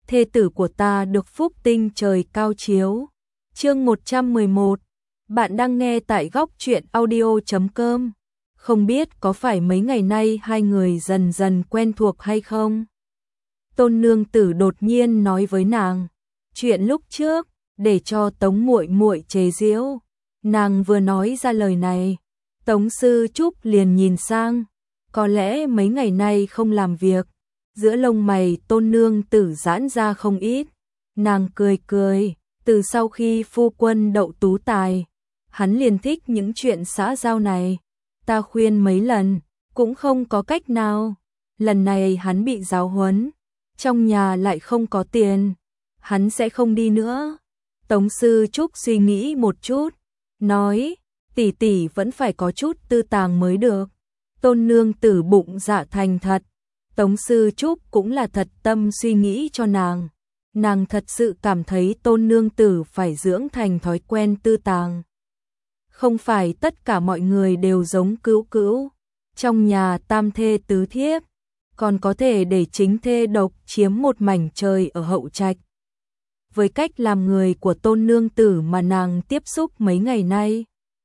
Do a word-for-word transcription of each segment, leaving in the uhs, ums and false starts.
thê tử của ta được phúc tinh trời cao chiếu. Chương một trăm mười một. Bạn đang nghe tại góc truyện audio chấm com. Không biết có phải mấy ngày nay hai người dần dần quen thuộc hay không? Tôn nương tử đột nhiên nói với nàng, chuyện lúc trước, để cho Tống muội muội chế giễu. Nàng vừa nói ra lời này, Tống Sư Trúc liền nhìn sang, có lẽ mấy ngày nay không làm việc, giữa lông mày Tôn nương tử giãn ra không ít. Nàng cười cười, từ sau khi phu quân đậu tú tài, hắn liền thích những chuyện xã giao này. Ta khuyên mấy lần, cũng không có cách nào. Lần này hắn bị giáo huấn, trong nhà lại không có tiền, hắn sẽ không đi nữa. Tống Sư Trúc suy nghĩ một chút, nói, tỷ tỷ vẫn phải có chút tư tàng mới được. Tôn nương tử bụng dạ thành thật, Tống Sư Trúc cũng là thật tâm suy nghĩ cho nàng. Nàng thật sự cảm thấy Tôn nương tử phải dưỡng thành thói quen tư tàng. Không phải tất cả mọi người đều giống Cữu Cữu, trong nhà tam thê tứ thiếp, còn có thể để chính thê độc chiếm một mảnh trời ở hậu trạch. Với cách làm người của Tôn nương tử mà nàng tiếp xúc mấy ngày nay,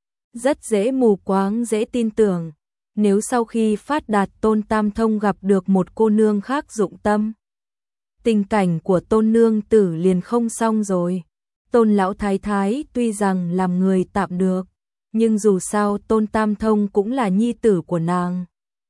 rất dễ mù quáng dễ tin tưởng. Nếu sau khi phát đạt Tôn Tam Thông gặp được một cô nương khác dụng tâm, tình cảnh của Tôn nương tử liền không xong rồi. Tôn lão thái thái tuy rằng làm người tạm được, nhưng dù sao Tôn Tam Thông cũng là nhi tử của nàng.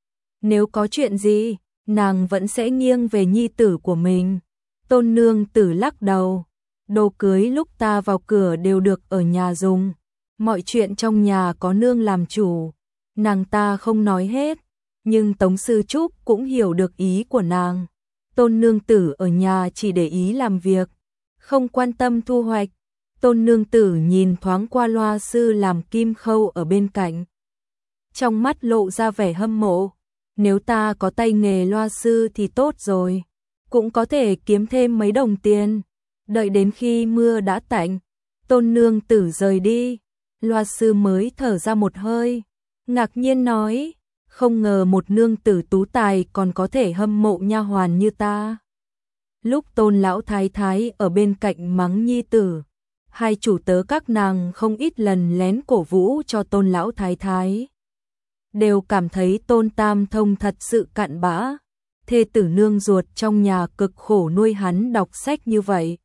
Nếu có chuyện gì, nàng vẫn sẽ nghiêng về nhi tử của mình. Tôn nương tử lắc đầu, đồ cưới lúc ta vào cửa đều được ở nhà dùng, mọi chuyện trong nhà có nương làm chủ, nàng ta không nói hết, nhưng Tống Sư Trúc cũng hiểu được ý của nàng. Tôn nương tử ở nhà chỉ để ý làm việc, không quan tâm thu hoạch. Tôn nương tử nhìn thoáng qua loa sư làm kim khâu ở bên cạnh, trong mắt lộ ra vẻ hâm mộ. Nếu ta có tay nghề loa sư thì tốt rồi, cũng có thể kiếm thêm mấy đồng tiền. Đợi đến khi mưa đã tạnh, Tôn nương tử rời đi, loa sư mới thở ra một hơi, ngạc nhiên nói, không ngờ một nương tử tú tài còn có thể hâm mộ nha hoàn như ta. Lúc Tôn lão thái thái ở bên cạnh mắng nhi tử, hai chủ tớ các nàng không ít lần lén cổ vũ cho Tôn lão thái thái, đều cảm thấy Tôn Tam Thông thật sự cặn bã. Thê tử nương ruột trong nhà cực khổ nuôi hắn đọc sách như vậy,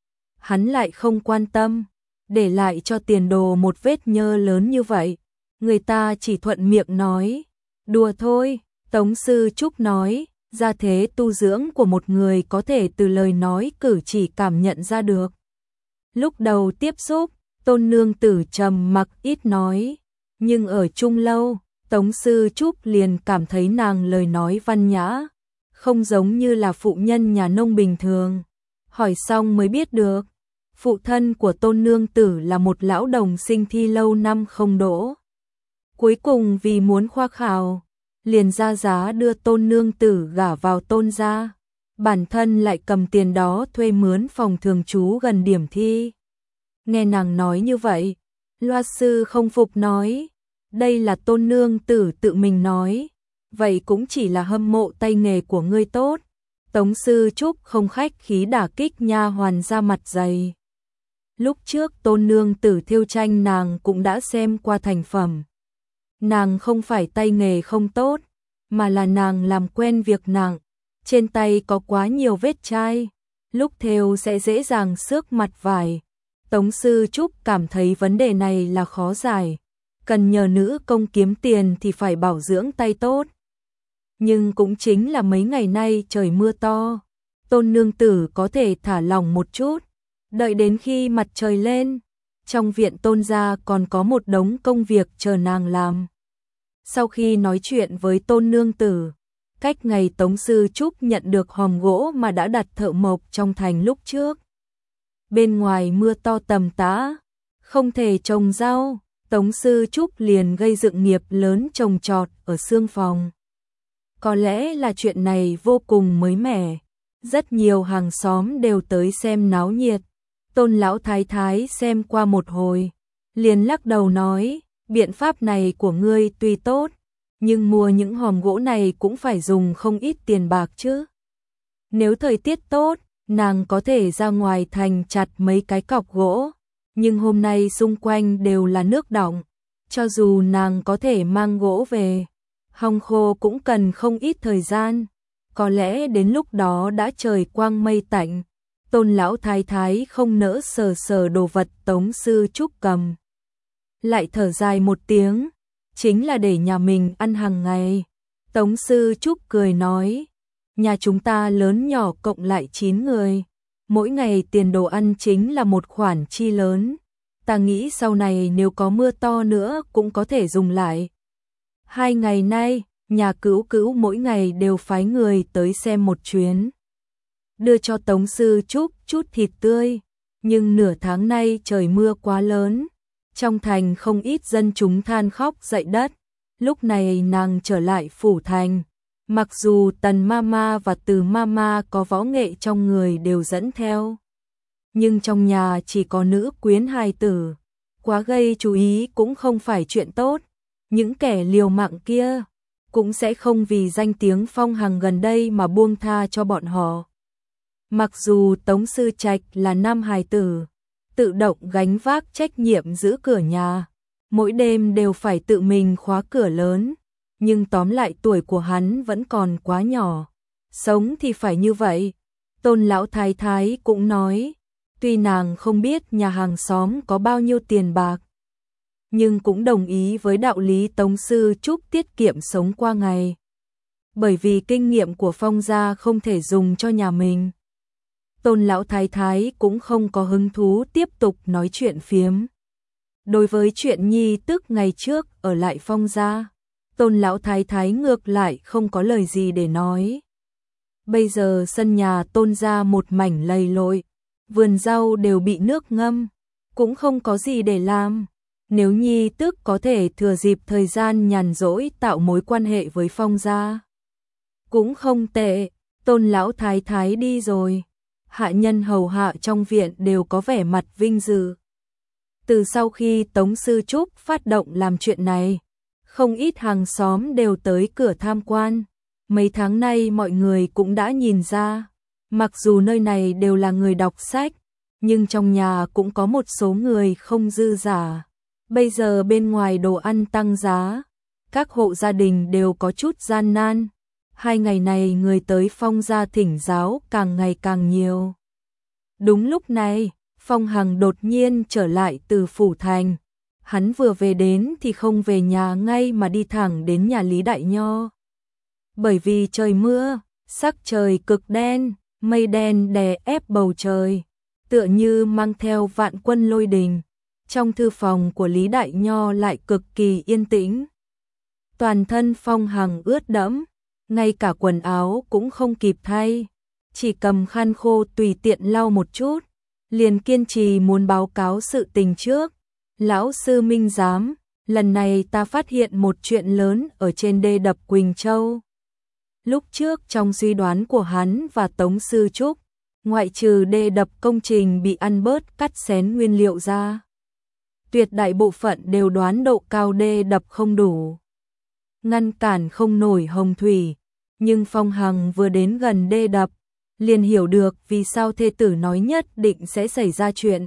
hắn lại không quan tâm, để lại cho tiền đồ một vết nhơ lớn như vậy. Người ta chỉ thuận miệng nói, đùa thôi. Tống Sư Trúc nói, gia thế tu dưỡng của một người có thể từ lời nói cử chỉ cảm nhận ra được. Lúc đầu tiếp xúc, Tôn nương tử trầm mặc ít nói, nhưng ở chung lâu, Tống Sư Trúc liền cảm thấy nàng lời nói văn nhã, không giống như là phụ nhân nhà nông bình thường. Hỏi xong mới biết được, phụ thân của Tôn nương tử là một lão đồng sinh thi lâu năm không đỗ. Cuối cùng vì muốn khoa khảo, liền ra giá đưa Tôn nương tử gả vào Tôn gia, bản thân lại cầm tiền đó thuê mướn phòng thường trú gần điểm thi. Nghe nàng nói như vậy, loa sư không phục nói, đây là Tôn nương tử tự mình nói, vậy cũng chỉ là hâm mộ tay nghề của ngươi tốt. Tống Sư Trúc không khách khí đả kích nha hoàn ra mặt dày. Lúc trước Tôn nương tử thêu tranh nàng cũng đã xem qua thành phẩm. Nàng không phải tay nghề không tốt, mà là nàng làm quen việc nặng, trên tay có quá nhiều vết chai, lúc thêu sẽ dễ dàng xước mặt vải. Tống Sư Trúc cảm thấy vấn đề này là khó giải, cần nhờ nữ công kiếm tiền thì phải bảo dưỡng tay tốt. Nhưng cũng chính là mấy ngày nay trời mưa to, Tôn nương tử có thể thả lỏng một chút, đợi đến khi mặt trời lên, trong viện Tôn gia còn có một đống công việc chờ nàng làm. Sau khi nói chuyện với Tôn nương tử, cách ngày Tống Sư Trúc nhận được hòm gỗ mà đã đặt thợ mộc trong thành lúc trước. Bên ngoài mưa to tầm tã, không thể trồng rau, Tống Sư Trúc liền gây dựng nghiệp lớn trồng trọt ở xương phòng. Có lẽ là chuyện này vô cùng mới mẻ, rất nhiều hàng xóm đều tới xem náo nhiệt. Tôn lão thái thái xem qua một hồi, liền lắc đầu nói, biện pháp này của ngươi tuy tốt, nhưng mua những hòm gỗ này cũng phải dùng không ít tiền bạc chứ. Nếu thời tiết tốt, nàng có thể ra ngoài thành chặt mấy cái cọc gỗ, nhưng hôm nay xung quanh đều là nước đọng, cho dù nàng có thể mang gỗ về, hong khô cũng cần không ít thời gian, có lẽ đến lúc đó đã trời quang mây tạnh. Tôn lão thái thái không nỡ sờ sờ đồ vật Tống Sư Trúc cầm. Lại thở dài một tiếng, chính là để nhà mình ăn hàng ngày. Tống Sư Trúc cười nói, nhà chúng ta lớn nhỏ cộng lại chín người, mỗi ngày tiền đồ ăn chính là một khoản chi lớn. Ta nghĩ sau này nếu có mưa to nữa cũng có thể dùng lại. Hai ngày nay, nhà Cữu Cữu mỗi ngày đều phái người tới xem một chuyến, đưa cho Tống Sư Trúc chút thịt tươi, nhưng nửa tháng nay trời mưa quá lớn, trong thành không ít dân chúng than khóc dậy đất. Lúc này nàng trở lại phủ thành, mặc dù Tần Mama và Từ Mama có võ nghệ trong người đều dẫn theo, nhưng trong nhà chỉ có nữ quyến hài tử, quá gây chú ý cũng không phải chuyện tốt. Những kẻ liều mạng kia cũng sẽ không vì danh tiếng Phong Hằng gần đây mà buông tha cho bọn họ. Mặc dù Tống Sư Trạch là nam hài tử, tự động gánh vác trách nhiệm giữ cửa nhà, mỗi đêm đều phải tự mình khóa cửa lớn, nhưng tóm lại tuổi của hắn vẫn còn quá nhỏ, sống thì phải như vậy. Tôn lão thái thái cũng nói, tuy nàng không biết nhà hàng xóm có bao nhiêu tiền bạc, nhưng cũng đồng ý với đạo lý Tống Sư Trúc tiết kiệm sống qua ngày, bởi vì kinh nghiệm của Phong gia không thể dùng cho nhà mình. Tôn lão thái thái cũng không có hứng thú tiếp tục nói chuyện phiếm. Đối với chuyện nhi tức ngày trước ở lại Phong gia, Tôn lão thái thái ngược lại không có lời gì để nói. Bây giờ sân nhà Tôn gia một mảnh lầy lội, vườn rau đều bị nước ngâm, cũng không có gì để làm. Nếu nhi tức có thể thừa dịp thời gian nhàn rỗi tạo mối quan hệ với Phong gia, cũng không tệ. Tôn lão thái thái đi rồi, hạ nhân hầu hạ trong viện đều có vẻ mặt vinh dự. Từ sau khi Tống Sư Trúc phát động làm chuyện này, không ít hàng xóm đều tới cửa tham quan. Mấy tháng nay mọi người cũng đã nhìn ra, mặc dù nơi này đều là người đọc sách, nhưng trong nhà cũng có một số người không dư giả. Bây giờ bên ngoài đồ ăn tăng giá, các hộ gia đình đều có chút gian nan. Hai ngày này người tới Phong gia thỉnh giáo càng ngày càng nhiều. Đúng lúc này, Phong Hằng đột nhiên trở lại từ phủ thành. Hắn vừa về đến thì không về nhà ngay mà đi thẳng đến nhà Lý Đại Nho. Bởi vì trời mưa, sắc trời cực đen, mây đen đè ép bầu trời, tựa như mang theo vạn quân lôi đình. Trong thư phòng của Lý Đại Nho lại cực kỳ yên tĩnh. Toàn thân Phong Hằng ướt đẫm, ngay cả quần áo cũng không kịp thay, chỉ cầm khăn khô tùy tiện lau một chút, liền kiên trì muốn báo cáo sự tình trước. Lão sư Minh Giám, lần này ta phát hiện một chuyện lớn ở trên đê đập Quỳnh Châu. Lúc trước trong suy đoán của hắn và Tống Sư Trúc, ngoại trừ đê đập công trình bị ăn bớt cắt xén nguyên liệu ra, tuyệt đại bộ phận đều đoán độ cao đê đập không đủ, ngăn cản không nổi hồng thủy. Nhưng Phong Hằng vừa đến gần đê đập, liền hiểu được vì sao thê tử nói nhất định sẽ xảy ra chuyện.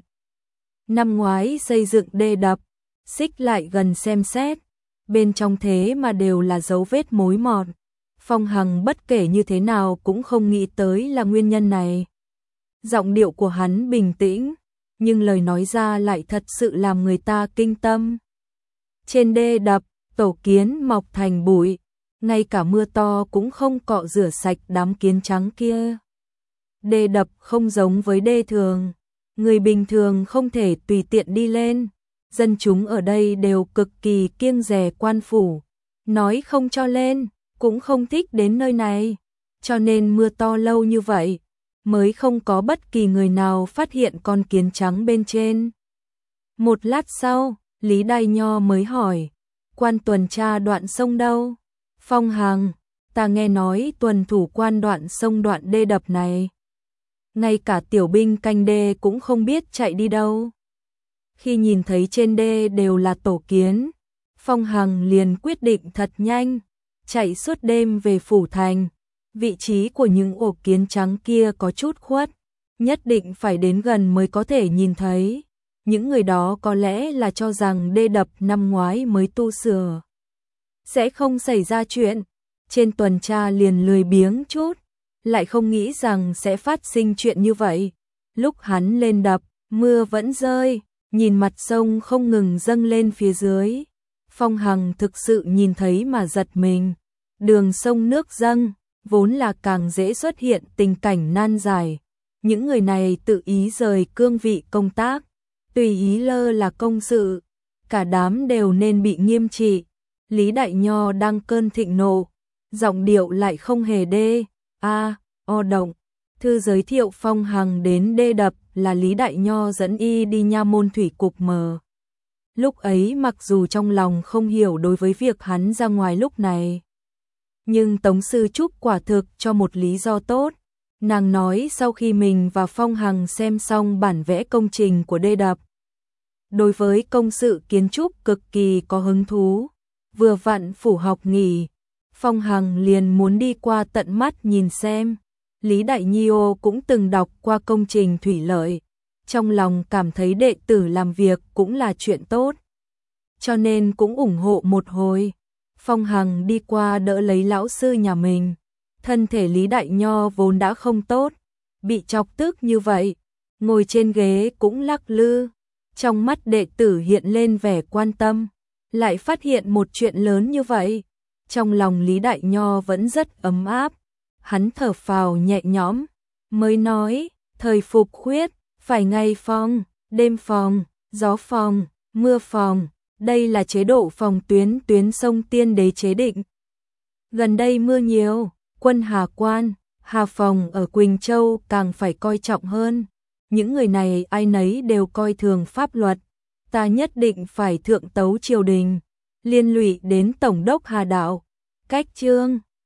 Năm ngoái xây dựng đê đập, xích lại gần xem xét, bên trong thế mà đều là dấu vết mối mọt. Phong Hằng bất kể như thế nào cũng không nghĩ tới là nguyên nhân này. Giọng điệu của hắn bình tĩnh, nhưng lời nói ra lại thật sự làm người ta kinh tâm. Trên đê đập, tổ kiến mọc thành bụi, ngay cả mưa to cũng không cọ rửa sạch đám kiến trắng kia. Đê đập không giống với đê thường, người bình thường không thể tùy tiện đi lên. Dân chúng ở đây đều cực kỳ kiêng dè quan phủ, nói không cho lên, cũng không thích đến nơi này. Cho nên mưa to lâu như vậy, mới không có bất kỳ người nào phát hiện con kiến trắng bên trên. Một lát sau, Lý Đại Nho mới hỏi, quan tuần tra đoạn sông đâu? Phong Hằng, ta nghe nói tuần thủ quan đoạn sông đoạn đê đập này, ngay cả tiểu binh canh đê cũng không biết chạy đi đâu. Khi nhìn thấy trên đê đều là tổ kiến, Phong Hằng liền quyết định thật nhanh, chạy suốt đêm về phủ thành. Vị trí của những ổ kiến trắng kia có chút khuất, nhất định phải đến gần mới có thể nhìn thấy. Những người đó có lẽ là cho rằng đê đập năm ngoái mới tu sửa sẽ không xảy ra chuyện, trên tuần tra liền lười biếng chút, lại không nghĩ rằng sẽ phát sinh chuyện như vậy. Lúc hắn lên đập, mưa vẫn rơi, nhìn mặt sông không ngừng dâng lên phía dưới. Phong Hằng thực sự nhìn thấy mà giật mình. Đường sông nước dâng, vốn là càng dễ xuất hiện tình cảnh nan giải. Những người này tự ý rời cương vị công tác, tùy ý lơ là công sự, cả đám đều nên bị nghiêm trị. Lý Đại Nho đang cơn thịnh nộ, giọng điệu lại không hề đê, a, o động. Thư giới thiệu Phong Hằng đến đê đập là Lý Đại Nho dẫn y đi nha môn thủy cục mờ. Lúc ấy mặc dù trong lòng không hiểu đối với việc hắn ra ngoài lúc này, nhưng Tống Sư Trúc quả thực cho một lý do tốt. Nàng nói sau khi mình và Phong Hằng xem xong bản vẽ công trình của đê đập, đối với công sự kiến trúc cực kỳ có hứng thú. Vừa vặn phủ học nghỉ, Phong Hằng liền muốn đi qua tận mắt nhìn xem. Lý Đại Nhiêu cũng từng đọc qua công trình thủy lợi, trong lòng cảm thấy đệ tử làm việc cũng là chuyện tốt, cho nên cũng ủng hộ một hồi. Phong Hằng đi qua đỡ lấy lão sư nhà mình. Thân thể Lý Đại Nho vốn đã không tốt, bị chọc tức như vậy, ngồi trên ghế cũng lắc lư. Trong mắt đệ tử hiện lên vẻ quan tâm, lại phát hiện một chuyện lớn như vậy. Trong lòng Lý Đại Nho vẫn rất ấm áp, hắn thở phào nhẹ nhõm, mới nói, thời phục khuyết, phải ngày phòng, đêm phòng, gió phòng, mưa phòng, đây là chế độ phòng tuyến tuyến sông Tiên Đế chế định. Gần đây mưa nhiều, quân Hà Quan, Hà Phòng ở Quỳnh Châu càng phải coi trọng hơn. Những người này ai nấy đều coi thường pháp luật, ta nhất định phải thượng tấu triều đình, liên lụy đến Tổng đốc Hà Đạo. Cách chương